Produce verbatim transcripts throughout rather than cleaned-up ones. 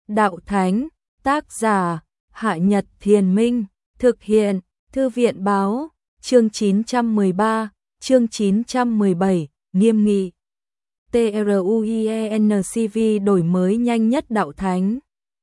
Đạo Thánh, tác giả, Hạ Nhật Thiền Minh, thực hiện, Thư viện Báo, chương chín trăm mười ba, chương chín trăm mười bảy, nghiêm nghị. TRUIENCV đổi mới nhanh nhất Đạo Thánh.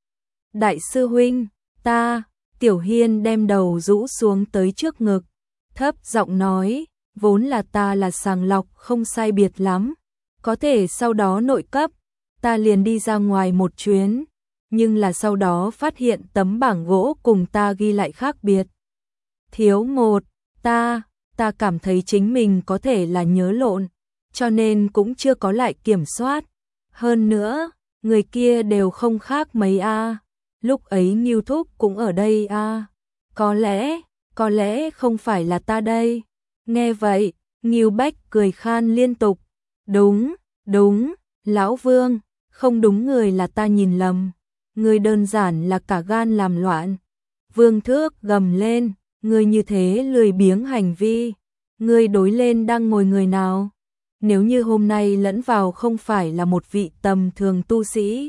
Đại sư huynh, ta, Tiểu Hiên đem đầu rũ xuống tới trước ngực, thấp giọng nói, vốn là ta là sàng lọc không sai biệt lắm, có thể sau đó nội cấp, ta liền đi ra ngoài một chuyến, nhưng là sau đó phát hiện tấm bảng gỗ cùng ta ghi lại khác biệt. Thiếu một, ta, ta cảm thấy chính mình có thể là nhớ lộn, cho nên cũng chưa có lại kiểm soát. Hơn nữa, người kia đều không khác mấy a. Lúc ấy Ngưu Thúc cũng ở đây a. Có lẽ, có lẽ không phải là ta đây. Nghe vậy, Ngưu Bách cười khan liên tục. Đúng, đúng, lão Vương, không đúng người là ta nhìn lầm. Người đơn giản là cả gan làm loạn. Vương Thước gầm lên, người như thế lười biếng hành vi. Người đối lên đang ngồi người nào? Nếu như hôm nay lẫn vào không phải là một vị tầm thường tu sĩ,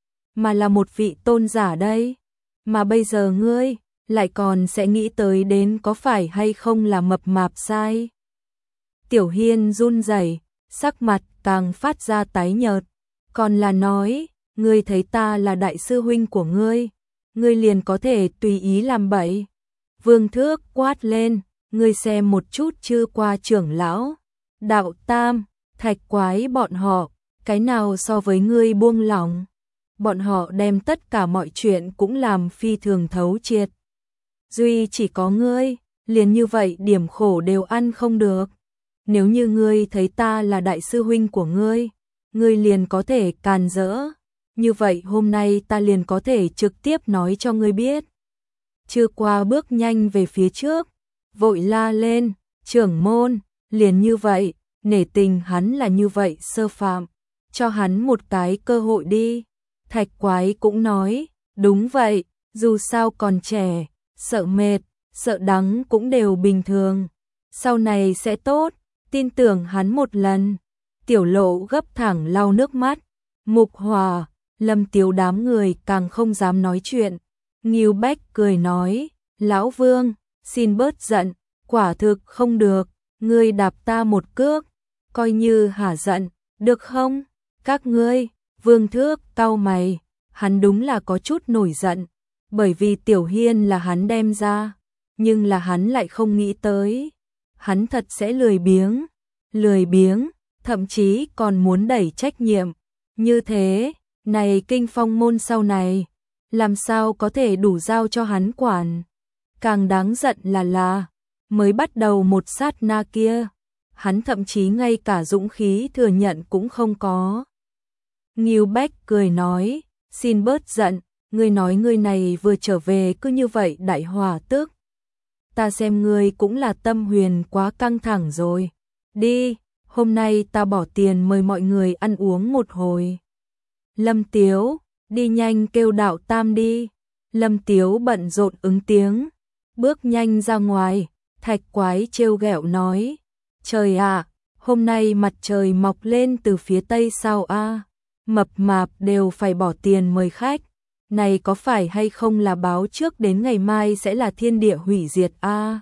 mà là một vị tôn giả đây, mà bây giờ ngươi lại còn sẽ nghĩ tới đến có phải hay không là mập mạp sai. Tiểu Hiên run rẩy, sắc mặt càng phát ra tái nhợt, còn là nói, ngươi thấy ta là đại sư huynh của ngươi, ngươi liền có thể tùy ý làm bậy. Vương Thước quát lên, ngươi xem một chút chưa qua trưởng lão, Đạo Tam, Thạch Quái bọn họ, cái nào so với ngươi buông lỏng. Bọn họ đem tất cả mọi chuyện cũng làm phi thường thấu triệt. Duy chỉ có ngươi, liền như vậy điểm khổ đều ăn không được. Nếu như ngươi thấy ta là đại sư huynh của ngươi, ngươi liền có thể càn rỡ. Như vậy hôm nay ta liền có thể trực tiếp nói cho ngươi biết. Chưa qua bước nhanh về phía trước, vội la lên, trưởng môn, liền như vậy, nể tình hắn là như vậy sơ phạm, cho hắn một cái cơ hội đi. Thạch Quái cũng nói, đúng vậy, dù sao còn trẻ, sợ mệt, sợ đắng cũng đều bình thường. Sau này sẽ tốt, tin tưởng hắn một lần. Tiểu Lộ gấp thẳng lau nước mắt. Mục Hòa, Lâm Tiếu đám người càng không dám nói chuyện. Ngưu Bách cười nói, Lão Vương, xin bớt giận, quả thực không được, ngươi đạp ta một cước, coi như hả giận, được không? Các ngươi, Vương Thước cau mày, hắn đúng là có chút nổi giận, bởi vì Tiểu Hiên là hắn đem ra, nhưng là hắn lại không nghĩ tới, hắn thật sẽ lười biếng, lười biếng, thậm chí còn muốn đẩy trách nhiệm, như thế, này Kinh Phong môn sau này, làm sao có thể đủ giao cho hắn quản. Càng đáng giận là là, mới bắt đầu một sát na kia, hắn thậm chí ngay cả dũng khí thừa nhận cũng không có. Ngưu Bách cười nói, xin bớt giận, ngươi nói ngươi này vừa trở về cứ như vậy đại hỏa tức. Ta xem ngươi cũng là tâm huyền quá căng thẳng rồi. Đi, hôm nay ta bỏ tiền mời mọi người ăn uống một hồi. Lâm Tiếu, đi nhanh kêu Đạo Tam đi. Lâm Tiếu bận rộn ứng tiếng, bước nhanh ra ngoài. Thạch Quái trêu ghẹo nói, trời ạ, hôm nay mặt trời mọc lên từ phía tây sao a? Mập mạp đều phải bỏ tiền mời khách, này có phải hay không là báo trước đến ngày mai sẽ là thiên địa hủy diệt a?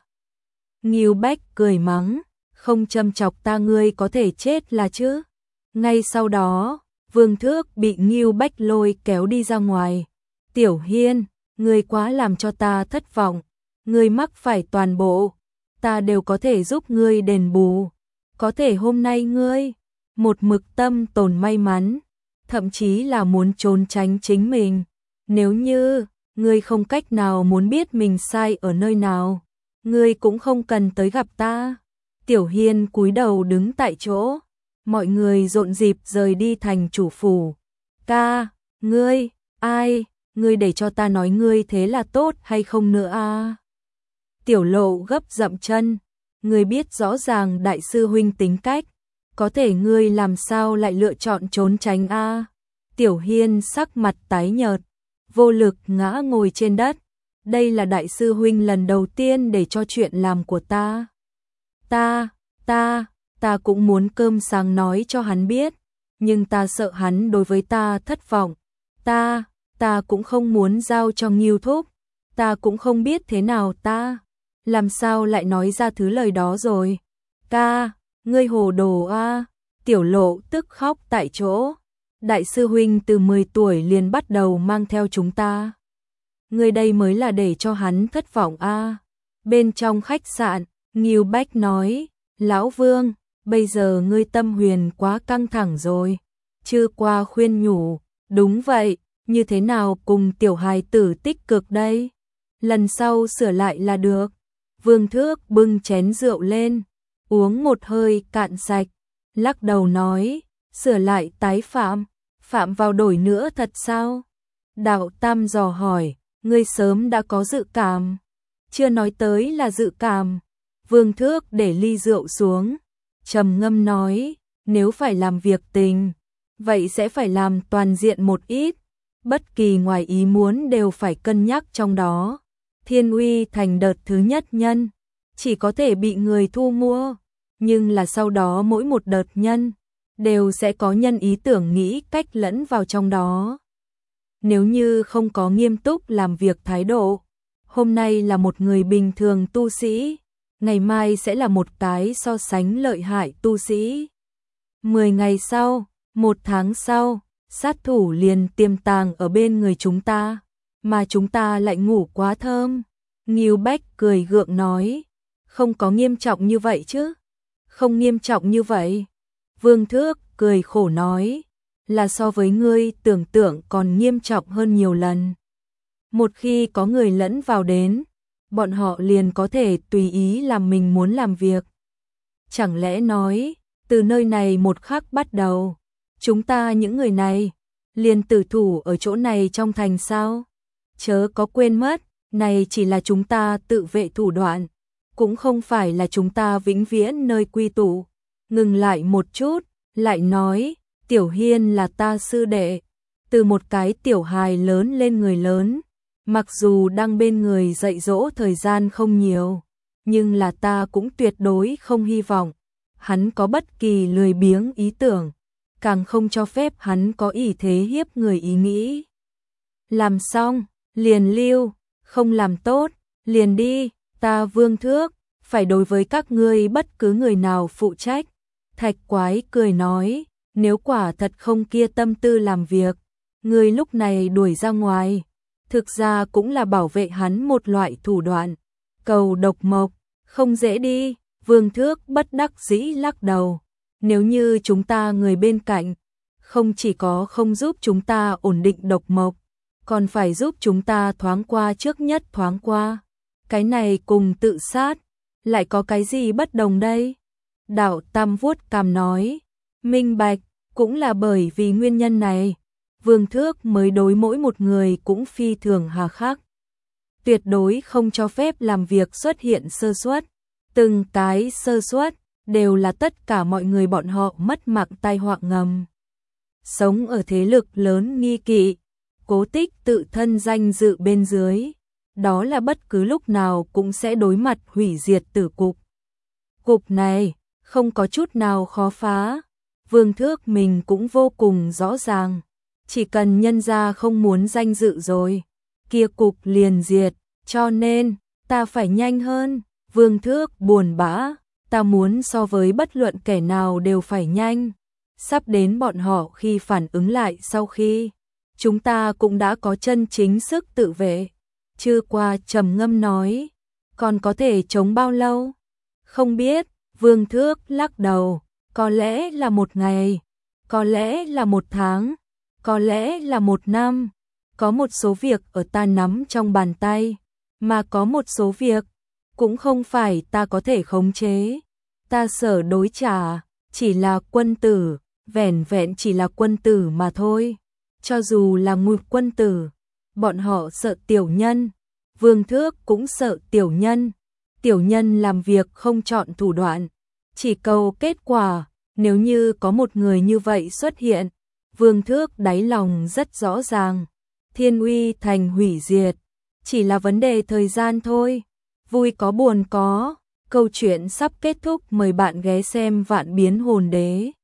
Ngưu Bách cười mắng, không châm chọc ta ngươi có thể chết là chứ. Ngay sau đó, Vương Thước bị Ngưu Bách lôi kéo đi ra ngoài. Tiểu Hiên, ngươi quá làm cho ta thất vọng, ngươi mắc phải toàn bộ, ta đều có thể giúp ngươi đền bù. Có thể hôm nay ngươi, một mực tâm tồn may mắn, thậm chí là muốn trốn tránh chính mình. Nếu như, ngươi không cách nào muốn biết mình sai ở nơi nào, ngươi cũng không cần tới gặp ta. Tiểu Hiên cúi đầu đứng tại chỗ, mọi người rộn rịp rời đi thành chủ phủ. Ca, ngươi, ai, ngươi để cho ta nói ngươi thế là tốt hay không nữa a? Tiểu Lộ gấp dậm chân, ngươi biết rõ ràng đại sư huynh tính cách, có thể ngươi làm sao lại lựa chọn trốn tránh a? Tiểu Hiên sắc mặt tái nhợt, vô lực ngã ngồi trên đất. Đây là đại sư huynh lần đầu tiên để cho chuyện làm của ta. Ta, ta, ta cũng muốn cơm sáng nói cho hắn biết, nhưng ta sợ hắn đối với ta thất vọng. Ta, ta cũng không muốn giao cho Ngưu Thúc, ta cũng không biết thế nào ta, làm sao lại nói ra thứ lời đó rồi. Ca, ngươi hồ đồ a. Tiểu Lộ tức khóc tại chỗ. Đại sư huynh từ mười tuổi liền bắt đầu mang theo chúng ta. Ngươi đây mới là để cho hắn thất vọng a. Bên trong khách sạn, Ngưu Bách nói, Lão Vương, bây giờ ngươi tâm huyền quá căng thẳng rồi. Chưa qua khuyên nhủ, đúng vậy, như thế nào cùng tiểu hài tử tích cực đây? Lần sau sửa lại là được. Vương Thước bưng chén rượu lên, uống một hơi cạn sạch, lắc đầu nói, sửa lại tái phạm, phạm vào đổi nữa thật sao? Đạo Tam dò hỏi, ngươi sớm đã có dự cảm? Chưa nói tới là dự cảm. Vương Thước để ly rượu xuống, trầm ngâm nói, nếu phải làm việc tình, vậy sẽ phải làm toàn diện một ít, bất kỳ ngoài ý muốn đều phải cân nhắc trong đó. Thiên Uy thành đợt thứ nhất nhân, chỉ có thể bị người thu mua, nhưng là sau đó mỗi một đợt nhân, đều sẽ có nhân ý tưởng nghĩ cách lẫn vào trong đó. Nếu như không có nghiêm túc làm việc thái độ, hôm nay là một người bình thường tu sĩ, ngày mai sẽ là một cái so sánh lợi hại tu sĩ. Mười ngày sau, một tháng sau, sát thủ liền tiềm tàng ở bên người chúng ta, mà chúng ta lại ngủ quá thơm. Ngưu Bách cười gượng nói, không có nghiêm trọng như vậy chứ? Không nghiêm trọng như vậy. Vương Thước cười khổ nói, là so với ngươi tưởng tượng còn nghiêm trọng hơn nhiều lần. Một khi có người lẫn vào đến, bọn họ liền có thể tùy ý làm mình muốn làm việc. Chẳng lẽ nói, từ nơi này một khắc bắt đầu, chúng ta những người này, liền tử thủ ở chỗ này trong thành sao? Chớ có quên mất, này chỉ là chúng ta tự vệ thủ đoạn, cũng không phải là chúng ta vĩnh viễn nơi quy tụ. Ngừng lại một chút, lại nói, Tiểu Hiên là ta sư đệ, từ một cái tiểu hài lớn lên người lớn, mặc dù đang bên người dạy dỗ thời gian không nhiều, nhưng là ta cũng tuyệt đối không hy vọng hắn có bất kỳ lười biếng ý tưởng, càng không cho phép hắn có ý thế hiếp người ý nghĩ. Làm xong, liền lưu, không làm tốt, liền đi, ta Vương Thước, phải đối với các ngươi bất cứ người nào phụ trách. Thạch Quái cười nói, nếu quả thật không kia tâm tư làm việc, ngươi lúc này đuổi ra ngoài, thực ra cũng là bảo vệ hắn một loại thủ đoạn. Cầu độc mộc, không dễ đi. Vương Thước bất đắc dĩ lắc đầu, nếu như chúng ta người bên cạnh, không chỉ có không giúp chúng ta ổn định độc mộc, còn phải giúp chúng ta thoáng qua trước nhất thoáng qua. Cái này cùng tự sát, lại có cái gì bất đồng đây? Đạo Tam vuốt cằm nói, minh bạch, cũng là bởi vì nguyên nhân này, Vương Thước mới đối mỗi một người cũng phi thường hà khắc. Tuyệt đối không cho phép làm việc xuất hiện sơ suất. Từng cái sơ suất đều là tất cả mọi người bọn họ mất mạng tai họa ngầm. Sống ở thế lực lớn nghi kỵ, cố tích tự thân danh dự bên dưới, đó là bất cứ lúc nào cũng sẽ đối mặt hủy diệt tử cục. Cục này không có chút nào khó phá, Vương Thước mình cũng vô cùng rõ ràng, chỉ cần nhân gia không muốn danh dự rồi, kia cục liền diệt, cho nên ta phải nhanh hơn. Vương Thước buồn bã, ta muốn so với bất luận kẻ nào đều phải nhanh. Sắp đến bọn họ khi phản ứng lại sau khi chúng ta cũng đã có chân chính sức tự vệ. Chưa qua trầm ngâm nói, còn có thể chống bao lâu? Không biết, Vương Thước lắc đầu, có lẽ là một ngày, có lẽ là một tháng, có lẽ là một năm. Có một số việc ở ta nắm trong bàn tay, mà có một số việc cũng không phải ta có thể khống chế. Ta sở đối trả chỉ là quân tử, vẻn vẹn chỉ là quân tử mà thôi. Cho dù là ngụy quân tử, bọn họ sợ tiểu nhân, Vương Thước cũng sợ tiểu nhân. Tiểu nhân làm việc không chọn thủ đoạn, chỉ cầu kết quả. Nếu như có một người như vậy xuất hiện, Vương Thước đáy lòng rất rõ ràng, Thiên Uy thành hủy diệt, chỉ là vấn đề thời gian thôi. Vui có buồn có, câu chuyện sắp kết thúc, mời bạn ghé xem Vạn Biến Hồn Đế.